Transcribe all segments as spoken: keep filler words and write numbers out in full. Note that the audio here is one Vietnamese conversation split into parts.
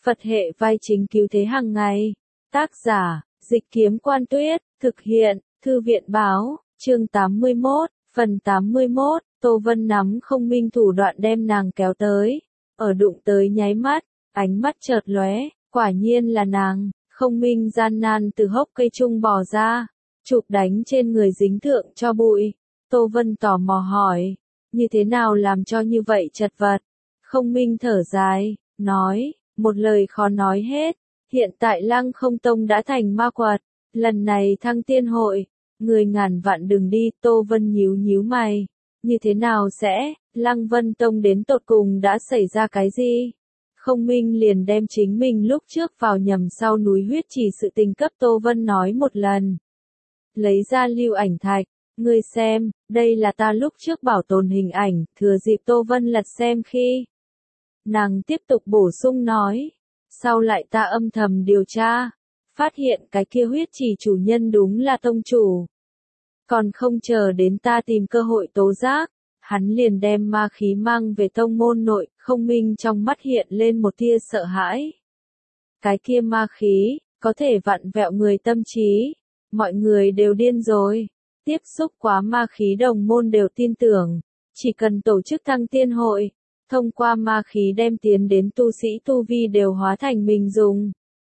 Phật hệ vai chính cứu thế hàng ngày. Tác giả, Dịch Kiếm Quan Tuyết, thực hiện, Thư viện Báo, chương tám mươi mốt, phần tám mươi mốt, Tô Vân nắm Không Minh thủ đoạn đem nàng kéo tới. Ở đụng tới nháy mắt, ánh mắt chợt lóe, quả nhiên là nàng. Không Minh gian nan từ hốc cây trung bò ra, chụp đánh trên người dính thượng cho bụi. Tô Vân tò mò hỏi, như thế nào làm cho như vậy chật vật? Không Minh thở dài, nói, một lời khó nói hết. Hiện tại Lăng Không Tông đã thành ma quật, lần này thăng tiên hội, người ngàn vạn đừng đi. Tô Vân nhíu nhíu mày, như thế nào sẽ? Lăng Vân Tông đến tột cùng đã xảy ra cái gì? Không Minh liền đem chính mình lúc trước vào nhầm sau núi huyết chỉ sự tình cấp Tô Vân nói một lần. Lấy ra lưu ảnh thạch, ngươi xem, đây là ta lúc trước bảo tồn hình ảnh, thừa dịp Tô Vân lật xem khi. Nàng tiếp tục bổ sung nói, sau lại ta âm thầm điều tra, phát hiện cái kia huyết chỉ chủ nhân đúng là tông chủ. Còn không chờ đến ta tìm cơ hội tố giác, hắn liền đem ma khí mang về tông môn nội. Không Minh trong mắt hiện lên một tia sợ hãi. Cái kia ma khí, có thể vặn vẹo người tâm trí. Mọi người đều điên rồi. Tiếp xúc quá ma khí đồng môn đều tin tưởng. Chỉ cần tổ chức thăng tiên hội, thông qua ma khí đem tiến đến tu sĩ tu vi đều hóa thành mình dùng.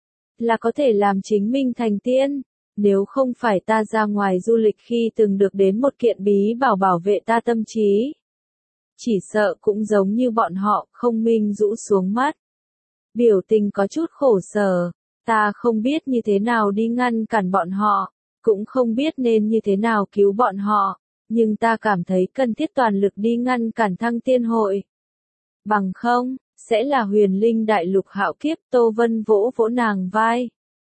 Là có thể làm chính mình thành tiên. Nếu không phải ta ra ngoài du lịch khi từng được đến một kiện bí bảo bảo vệ ta tâm trí. Chỉ sợ cũng giống như bọn họ. Không Minh rũ xuống mắt. Biểu tình có chút khổ sở. Ta không biết như thế nào đi ngăn cản bọn họ. Cũng không biết nên như thế nào cứu bọn họ. Nhưng ta cảm thấy cần thiết toàn lực đi ngăn cản thăng tiên hội. Bằng không, sẽ là huyền linh đại lục hạo kiếp. Tô Vân vỗ vỗ nàng vai.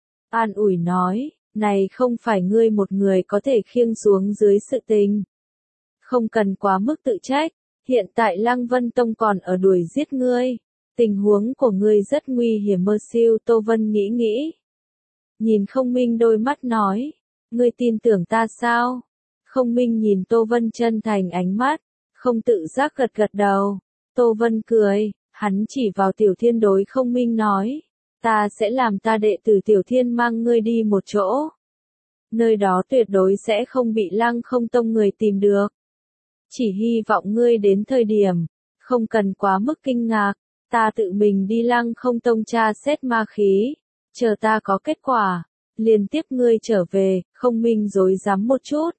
An ủi nói, này không phải ngươi một người có thể khiêng xuống dưới sự tình. Không cần quá mức tự trách, hiện tại Lăng Vân Tông còn ở đuổi giết ngươi. Tình huống của ngươi rất nguy hiểm mơ siêu. Tô Vân nghĩ nghĩ. Nhìn Không Minh đôi mắt nói, ngươi tin tưởng ta sao? Không Minh nhìn Tô Vân chân thành ánh mắt, không tự giác gật gật đầu. Tô Vân cười, hắn chỉ vào Tiểu Thiên đối Không Minh nói, ta sẽ làm ta đệ tử Tiểu Thiên mang ngươi đi một chỗ. Nơi đó tuyệt đối sẽ không bị Lăng Không Tông người tìm được. Chỉ hy vọng ngươi đến thời điểm, không cần quá mức kinh ngạc, ta tự mình đi Lăng Không Tông tra xét ma khí, chờ ta có kết quả, liền tiếp ngươi trở về. Không Minh rối rắm một chút.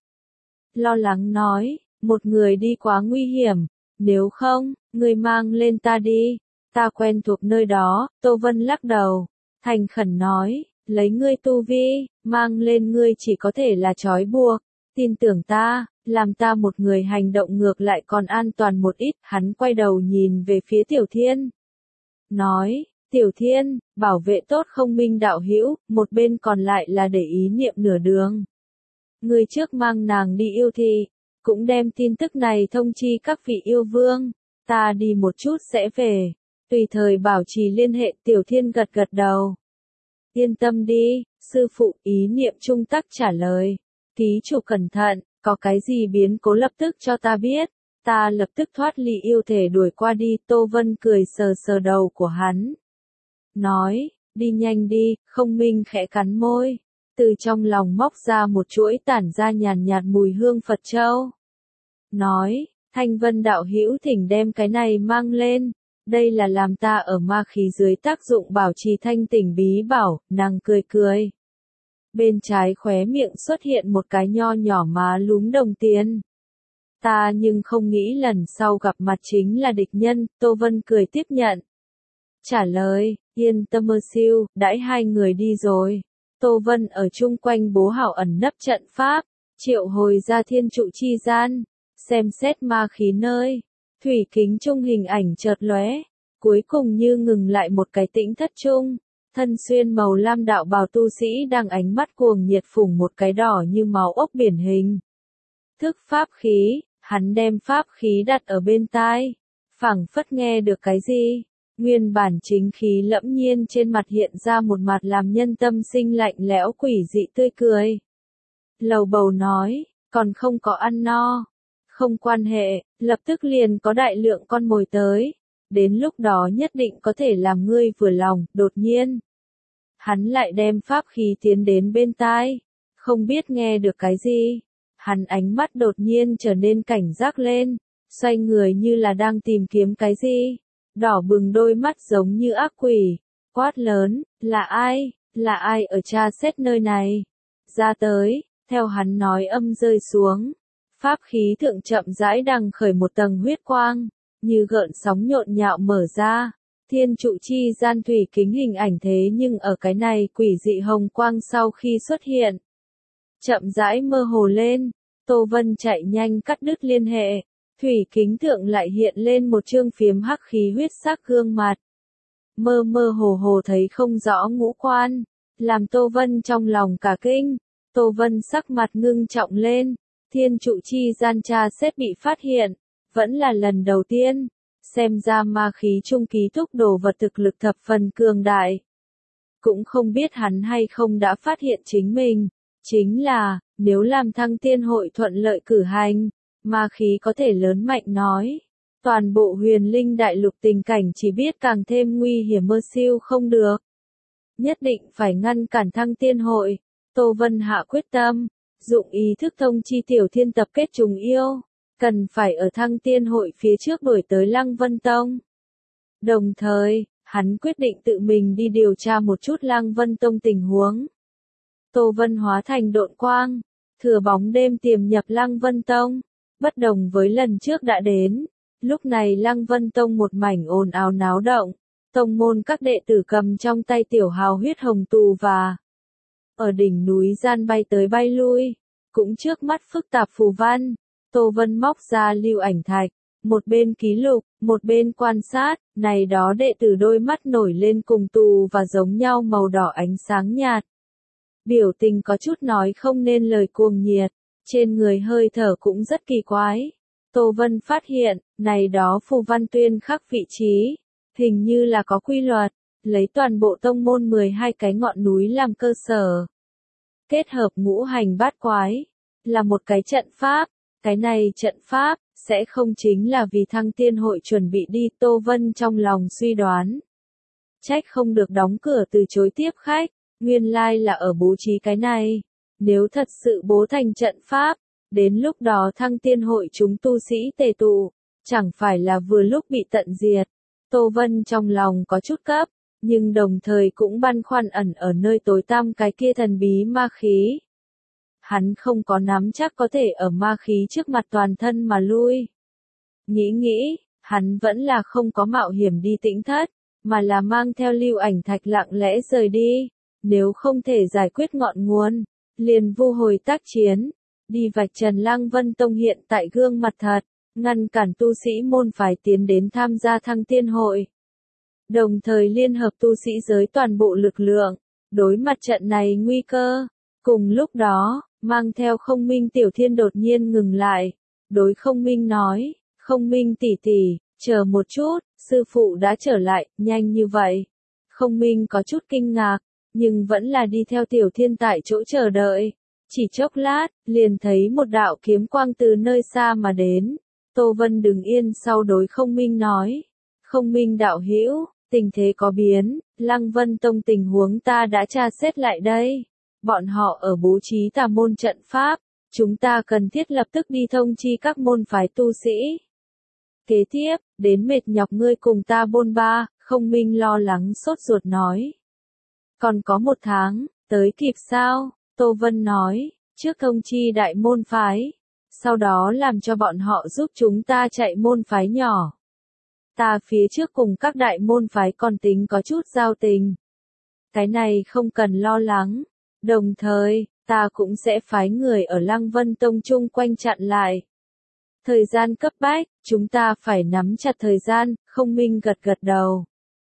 Lo lắng nói, một người đi quá nguy hiểm, nếu không, ngươi mang lên ta đi, ta quen thuộc nơi đó. Tô Vân lắc đầu, thành khẩn nói, lấy ngươi tu vi, mang lên ngươi chỉ có thể là trói buộc, tin tưởng ta, làm ta một người hành động ngược lại còn an toàn một ít. Hắn quay đầu nhìn về phía Tiểu Thiên, nói, Tiểu Thiên, bảo vệ tốt Không Minh đạo hữu, một bên còn lại là để ý niệm nửa đường. Ngươi trước mang nàng đi yêu thị, cũng đem tin tức này thông chi các vị yêu vương, ta đi một chút sẽ về, tùy thời bảo trì liên hệ. Tiểu Thiên gật gật đầu. Yên tâm đi, sư phụ. Ý niệm trung tắc trả lời, ký chủ cẩn thận, có cái gì biến cố lập tức cho ta biết, ta lập tức thoát ly yêu thể đuổi qua đi. Tô Vân cười sờ sờ đầu của hắn, nói, đi nhanh đi. Không Minh khẽ cắn môi, từ trong lòng móc ra một chuỗi tản ra nhàn nhạt mùi hương Phật châu. Nói, Thanh Vân đạo hữu thỉnh đem cái này mang lên, đây là làm ta ở ma khí dưới tác dụng bảo trì thanh tỉnh bí bảo. Nàng cười cười. Bên trái khóe miệng xuất hiện một cái nho nhỏ má lúm đồng tiền. Ta nhưng không nghĩ lần sau gặp mặt chính là địch nhân. Tô Vân cười tiếp nhận. Trả lời, yên tâm mơ siêu, đãi hai người đi rồi. Tô Vân ở chung quanh bố hảo ẩn nấp trận pháp, triệu hồi ra thiên trụ chi gian, xem xét ma khí nơi. Thủy kính trung hình ảnh chợt lóe, cuối cùng như ngừng lại một cái tĩnh thất trung. Thân xuyên màu lam đạo bào tu sĩ đang ánh mắt cuồng nhiệt phủng một cái đỏ như máu ốc biển hình. Thức pháp khí, hắn đem pháp khí đặt ở bên tai, phảng phất nghe được cái gì. Nguyên bản chính khí lẫm nhiên trên mặt hiện ra một mặt làm nhân tâm sinh lạnh lẽo quỷ dị tươi cười. Lầu bầu nói, còn không có ăn no. Không quan hệ, lập tức liền có đại lượng con mồi tới. đến lúc đó nhất định có thể làm ngươi vừa lòng. Đột nhiên, hắn lại đem pháp khí tiến đến bên tai, không biết nghe được cái gì. Hắn ánh mắt đột nhiên trở nên cảnh giác lên, xoay người như là đang tìm kiếm cái gì. Đỏ bừng đôi mắt giống như ác quỷ, quát lớn, là ai, là ai ở tra xét nơi này? Ra tới, theo hắn nói âm rơi xuống. Pháp khí thượng chậm rãi đằng khởi một tầng huyết quang, như gợn sóng nhộn nhạo mở ra. Thiên trụ chi gian thủy kính hình ảnh thế nhưng ở cái này quỷ dị hồng quang sau khi xuất hiện. Chậm rãi mơ hồ lên, Tô Vân chạy nhanh cắt đứt liên hệ. Thủy kính thượng lại hiện lên một chương phiếm hắc khí huyết sắc gương mặt. Mơ mơ hồ hồ thấy không rõ ngũ quan, làm Tô Vân trong lòng cả kinh. Tô Vân sắc mặt ngưng trọng lên, thiên trụ chi gian tra xét bị phát hiện, vẫn là lần đầu tiên, xem ra ma khí trung ký thúc đồ vật thực lực thập phần cường đại. Cũng không biết hắn hay không đã phát hiện chính mình, chính là, nếu làm thăng tiên hội thuận lợi cử hành, ma khí có thể lớn mạnh nói. Toàn bộ huyền linh đại lục tình cảnh chỉ biết càng thêm nguy hiểm mơ siêu không được. Nhất định phải ngăn cản thăng tiên hội. Tô Vân hạ quyết tâm, dụng ý thức thông chi tiểu thiên tập kết trùng yêu, cần phải ở thăng tiên hội phía trước đuổi tới Lăng Vân Tông. Đồng thời, hắn quyết định tự mình đi điều tra một chút Lăng Vân Tông tình huống. Tô Vân hóa thành độn quang, thừa bóng đêm tiềm nhập Lăng Vân Tông, bất đồng với lần trước đã đến. Lúc này Lăng Vân Tông một mảnh ồn ào náo động, tông môn các đệ tử cầm trong tay tiểu hào huyết hồng tù và ở đỉnh núi gian bay tới bay lui, cũng trước mắt phức tạp phù văn. Tô Vân móc ra lưu ảnh thạch, một bên ký lục, một bên quan sát, này đó đệ tử đôi mắt nổi lên cùng tù và giống nhau màu đỏ ánh sáng nhạt. Biểu tình có chút nói không nên lời cuồng nhiệt, trên người hơi thở cũng rất kỳ quái. Tô Vân phát hiện, này đó phù văn tuyên khắc vị trí, hình như là có quy luật, lấy toàn bộ tông môn mười hai cái ngọn núi làm cơ sở. Kết hợp ngũ hành bát quái, là một cái trận pháp, cái này trận pháp, sẽ không chính là vì thăng tiên hội chuẩn bị đi. Tô Vân trong lòng suy đoán. Trách không được đóng cửa từ chối tiếp khách, nguyên lai là ở bố trí cái này. Nếu thật sự bố thành trận pháp, đến lúc đó thăng tiên hội chúng tu sĩ tề tụ, chẳng phải là vừa lúc bị tận diệt. Tô Vân trong lòng có chút cấp, nhưng đồng thời cũng băn khoăn ẩn ở nơi tối tăm cái kia thần bí ma khí. Hắn không có nắm chắc có thể ở ma khí trước mặt toàn thân mà lui. Nghĩ nghĩ, hắn vẫn là không có mạo hiểm đi Tĩnh Thất, mà là mang theo lưu ảnh thạch lặng lẽ rời đi. Nếu không thể giải quyết ngọn nguồn, liền vu hồi tác chiến, đi vạch trần Lăng Vân Tông hiện tại gương mặt thật, ngăn cản tu sĩ môn phái tiến đến tham gia thăng tiên hội. Đồng thời liên hợp tu sĩ giới toàn bộ lực lượng, đối mặt trận này nguy cơ. Cùng lúc đó, mang theo Không Minh Tiểu Thiên đột nhiên ngừng lại, đối Không Minh nói, Không Minh tỷ tỷ, chờ một chút, sư phụ đã trở lại, nhanh như vậy. Không Minh có chút kinh ngạc, nhưng vẫn là đi theo Tiểu Thiên tại chỗ chờ đợi. Chỉ chốc lát, liền thấy một đạo kiếm quang từ nơi xa mà đến. Tô Vân đứng yên sau đối Không Minh nói, Không Minh đạo hữu, tình thế có biến, Lăng Vân Tông tình huống ta đã tra xét lại đây. Bọn họ ở bố trí tà môn trận pháp, chúng ta cần thiết lập tức đi thông chi các môn phái tu sĩ. Kế tiếp, đến mệt nhọc ngươi cùng ta bôn ba, Không Minh lo lắng sốt ruột nói. Còn có một tháng, tới kịp sao? Tô Vân nói, trước thông chi đại môn phái, sau đó làm cho bọn họ giúp chúng ta chạy môn phái nhỏ. Ta phía trước cùng các đại môn phái còn tính có chút giao tình. Cái này không cần lo lắng. Đồng thời, ta cũng sẽ phái người ở Lăng Vân Tông chung quanh chặn lại. Thời gian cấp bách, chúng ta phải nắm chặt thời gian. Không Minh gật gật đầu.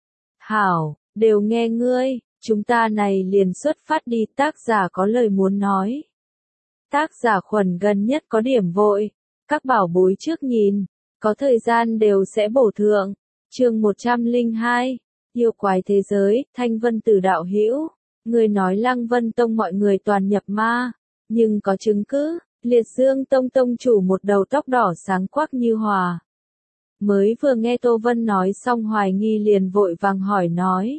Hảo, đều nghe ngươi, chúng ta này liền xuất phát đi. Tác giả có lời muốn nói. Tác giả Khuẩn gần nhất có điểm vội, các bảo bối trước nhìn, có thời gian đều sẽ bổ thượng. Chương một trăm lẻ hai, yêu quái thế giới. Thanh Vân Tử đạo hữu, người nói Lăng Vân Tông mọi người toàn nhập ma, nhưng có chứng cứ. Liệt Dương Tông tông chủ một đầu tóc đỏ sáng quắc như hòa Mới vừa nghe Tô Vân nói xong hoài nghi liền vội vàng hỏi nói.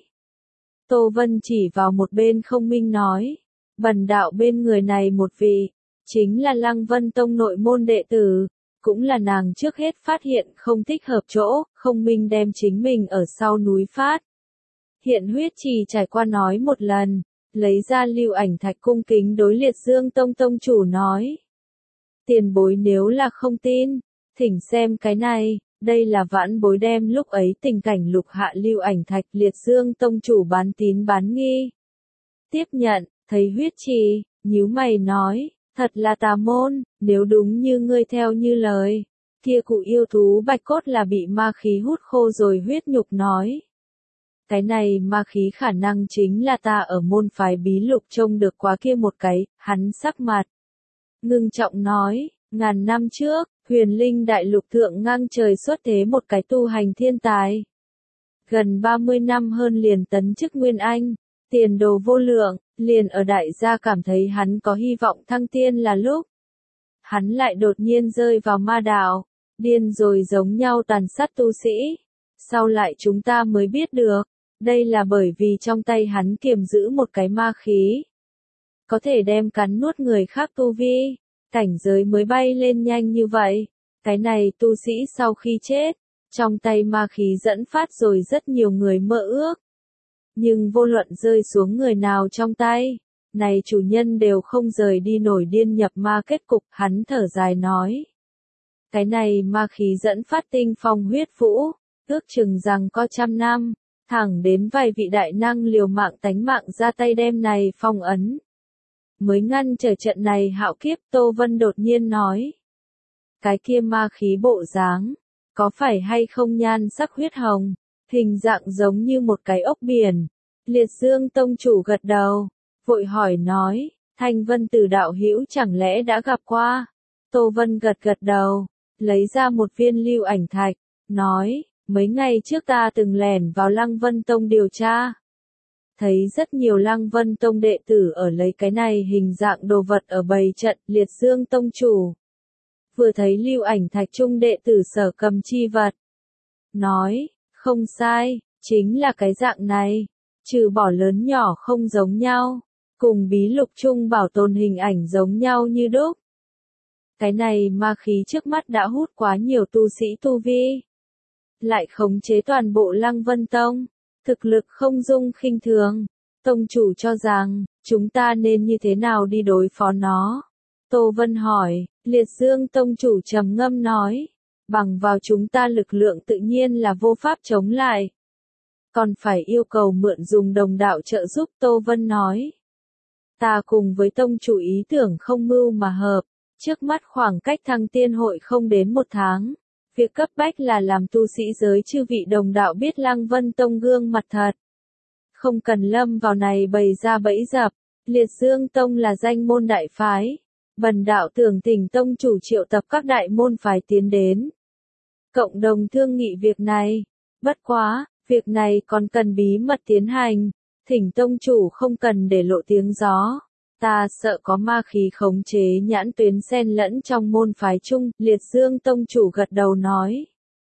Tô Vân chỉ vào một bên không minh nói. Bần đạo bên người này một vị, chính là Lăng Vân Tông nội môn đệ tử, cũng là nàng trước hết phát hiện không thích hợp chỗ, không minh đem chính mình ở sau núi phát. Hiện huyết trì trải qua nói một lần, lấy ra lưu ảnh thạch cung kính đối Liệt Dương Tông tông chủ nói. Tiền bối nếu là không tin, thỉnh xem cái này, đây là vãn bối đem lúc ấy tình cảnh lục hạ lưu ảnh thạch Liệt Dương Tông chủ bán tín bán nghi. Tiếp nhận, thấy huyết trì, nhíu mày nói, thật là tà môn, nếu đúng như ngươi theo như lời, kia cụ yêu thú bạch cốt là bị ma khí hút khô rồi huyết nhục nói. Cái này ma khí khả năng chính là ta ở môn phái bí lục trông được quá kia một cái, hắn sắc mặt. Ngưng trọng nói, ngàn năm trước, huyền linh đại lục thượng ngang trời xuất thế một cái tu hành thiên tài. Gần ba mươi năm hơn liền tấn chức Nguyên Anh, tiền đồ vô lượng, liền ở đại gia cảm thấy hắn có hy vọng thăng tiên là lúc. Hắn lại đột nhiên rơi vào ma đạo, điên rồi giống nhau tàn sát tu sĩ. Sau lại chúng ta mới biết được, đây là bởi vì trong tay hắn kiềm giữ một cái ma khí. Có thể đem cắn nuốt người khác tu vi, cảnh giới mới bay lên nhanh như vậy. Cái này tu sĩ sau khi chết, trong tay ma khí dẫn phát rồi rất nhiều người mơ ước. Nhưng vô luận rơi xuống người nào trong tay, này chủ nhân đều không rời đi nổi điên nhập ma kết cục, hắn thở dài nói. Cái này ma khí dẫn phát tinh phong huyết vũ, ước chừng rằng có trăm năm, thẳng đến vài vị đại năng liều mạng tánh mạng ra tay đem này phong ấn. Mới ngăn trở trận này hạo kiếp, Tô Vân đột nhiên nói. Cái kia ma khí bộ dáng, có phải hay không nhan sắc huyết hồng, hình dạng giống như một cái ốc biển. Liệt Dương Tông chủ gật đầu, vội hỏi nói, Thanh Vân Tử đạo hữu chẳng lẽ đã gặp qua? Tô Vân gật gật đầu, lấy ra một viên lưu ảnh thạch, nói, mấy ngày trước ta từng lẻn vào Lăng Vân Tông điều tra. Thấy rất nhiều Lăng Vân Tông đệ tử ở lấy cái này hình dạng đồ vật ở bầy trận. Liệt Dương Tông chủ vừa thấy lưu ảnh thạch trung đệ tử sở cầm chi vật, nói, không sai, chính là cái dạng này, trừ bỏ lớn nhỏ không giống nhau, cùng bí lục trung bảo tồn hình ảnh giống nhau như đúc. Cái này ma khí trước mắt đã hút quá nhiều tu sĩ tu vi, lại khống chế toàn bộ Lăng Vân Tông, thực lực không dung khinh thường. Tông chủ cho rằng, chúng ta nên như thế nào đi đối phó nó? Tô Vân hỏi. Liệt Dương Tông chủ trầm ngâm nói, bằng vào chúng ta lực lượng tự nhiên là vô pháp chống lại. Còn phải yêu cầu mượn dùng đồng đạo trợ giúp. Tô Vân nói. Ta cùng với tông chủ ý tưởng không mưu mà hợp, trước mắt khoảng cách thăng tiên hội không đến một tháng. Việc cấp bách là làm tu sĩ giới chư vị đồng đạo biết Lăng Vân Tông gương mặt thật. Không cần lâm vào này bày ra bẫy dập. Liệt Dương Tông là danh môn đại phái. Bần đạo tưởng thỉnh tông chủ triệu tập các đại môn phái tiến đến. Cộng đồng thương nghị việc này. Bất quá, việc này còn cần bí mật tiến hành. Thỉnh tông chủ không cần để lộ tiếng gió. Ta sợ có ma khí khống chế nhãn tuyến xen lẫn trong môn phái chung. Liệt Dương Tông chủ gật đầu nói.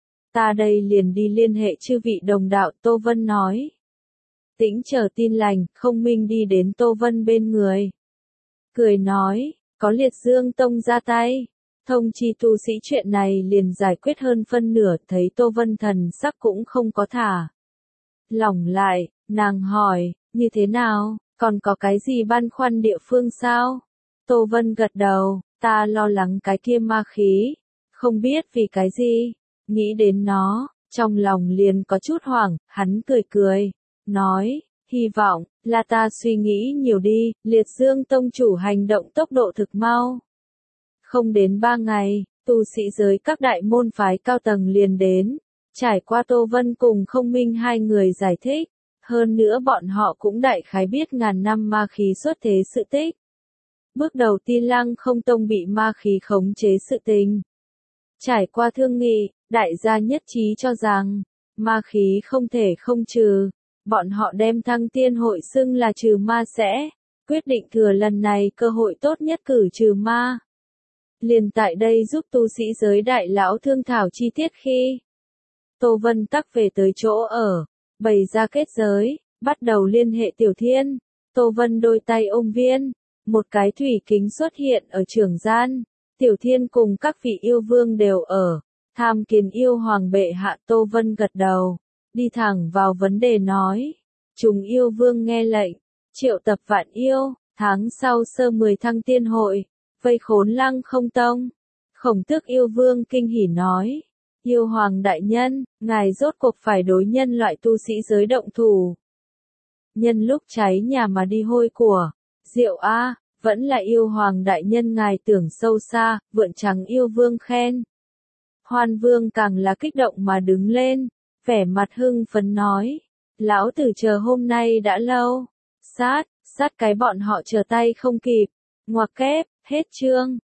Ta đây liền đi liên hệ chư vị đồng đạo. Tô Vân nói. Tĩnh chờ tin lành, không minh đi đến Tô Vân bên người. Cười nói. Có Liệt Dương Tông ra tay, thông chi tu sĩ chuyện này liền giải quyết hơn phân nửa. Thấy Tô Vân thần sắc cũng không có thả lỏng lại, nàng hỏi, như thế nào, còn có cái gì băn khoăn địa phương sao? Tô Vân gật đầu, ta lo lắng cái kia ma khí, không biết vì cái gì, nghĩ đến nó, trong lòng liền có chút hoảng. Hắn cười cười, nói, hy vọng là ta suy nghĩ nhiều đi. Liệt Dương Tông chủ hành động tốc độ thực mau. Không đến ba ngày, tu sĩ giới các đại môn phái cao tầng liền đến. Trải qua Tô Vân cùng Không Minh hai người giải thích. Hơn nữa bọn họ cũng đại khái biết ngàn năm ma khí xuất thế sự tích. Bước đầu tin Lăng Không Tông bị ma khí khống chế sự tình. Trải qua thương nghị, đại gia nhất trí cho rằng, ma khí không thể không trừ. Bọn họ đem thăng tiên hội xưng là trừ ma sẽ, quyết định thừa lần này cơ hội tốt nhất cử trừ ma. Liền tại đây giúp tu sĩ giới đại lão thương thảo chi tiết khi, Tô Vân tắc về tới chỗ ở, bày ra kết giới, bắt đầu liên hệ Tiểu Thiên. Tô Vân đôi tay ôm viên, một cái thủy kính xuất hiện ở trường gian. Tiểu Thiên cùng các vị yêu vương đều ở, tham kiến yêu hoàng bệ hạ. Tô Vân gật đầu, đi thẳng vào vấn đề nói. Chúng yêu vương nghe lệnh, triệu tập vạn yêu, tháng sau sơ mười thăng tiên hội, vây khốn Lăng Không Tông. Khổng Tước yêu vương kinh hỉ nói. Yêu hoàng đại nhân, ngài rốt cuộc phải đối nhân loại tu sĩ giới động thủ. Nhân lúc cháy nhà mà đi hôi của, diệu a, vẫn là yêu hoàng đại nhân ngài tưởng sâu xa, vượn trắng yêu vương khen. Hoan vương càng là kích động mà đứng lên, vẻ mặt hưng phấn nói. Lão tử chờ hôm nay đã lâu, sát, sát cái bọn họ chờ tay không kịp, ngoặc kép, hết chương.